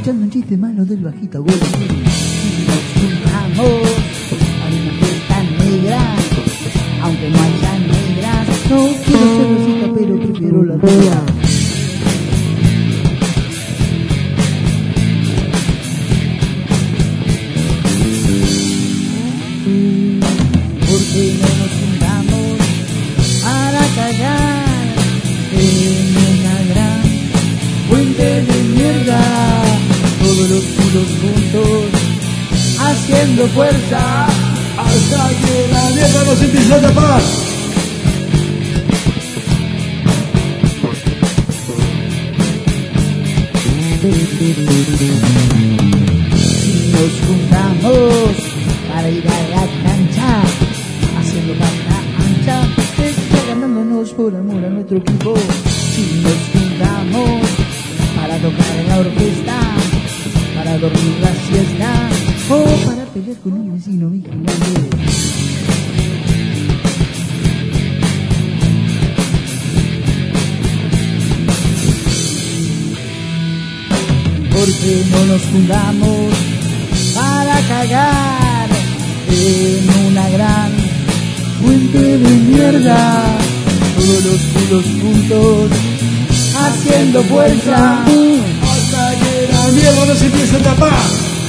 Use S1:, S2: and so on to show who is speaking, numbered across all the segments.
S1: escuchando un chiste malo del bajito gol. Y nos juntamos para una fiesta negra, aunque no haya negras. No quiero ser rosita, pero prefiero la rubia. Porque no nos juntamos para cagar en una gran fuente de mierda, todos los culos juntos haciendo fuerza hasta que la mierda nos empieza a tapar. Si nos juntamos para ir a la cancha haciendo banda ancha, está ganándonos por amor a nuestro equipo. Si nos juntamos para tocar en la orquesta, para dormir la siesta o para pelear con un vecino vigilante. Porque no nos juntamos para cagar en una gran fuente de mierda, todos los culos juntos haciendo fuerza hasta que la mierda nos empieza a tapar.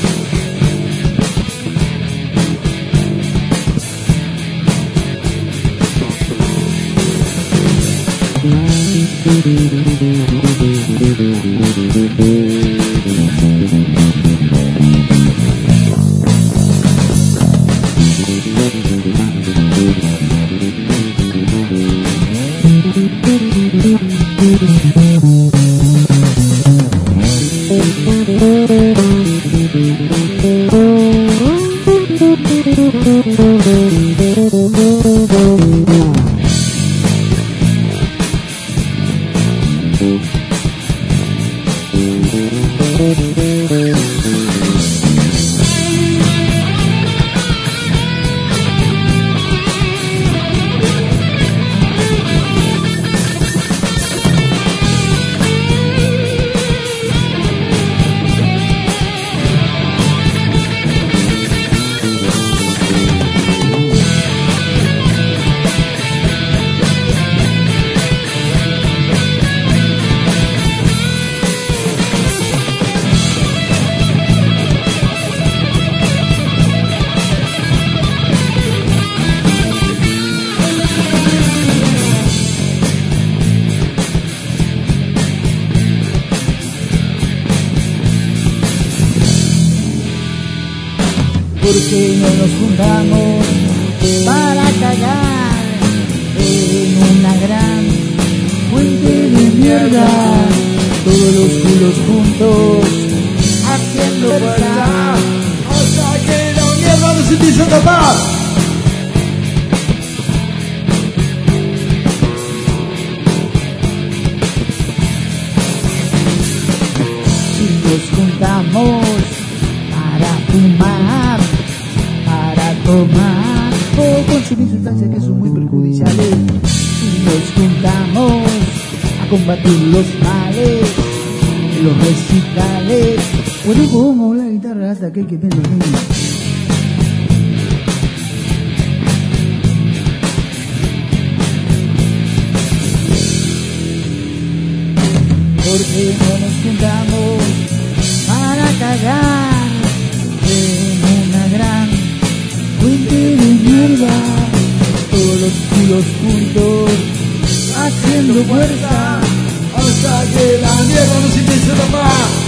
S1: Porque no nos juntamos para cagar en una gran fuente de mierda, todos los culos juntos haciendo fuerza hasta que la mierda nos empieza a tapar. Si nos juntamos para fumar, para tomar o consumir sustancias que son muy perjudiciales, si nos juntamos a combatir los males, los recitales, bueno, como la guitarra hasta que quemen los niños. Porque no nos juntamos para cagar en una gran fuente de mierda, todos los culos juntos haciendo fuerza hasta que la mierda nos empiece a tapar.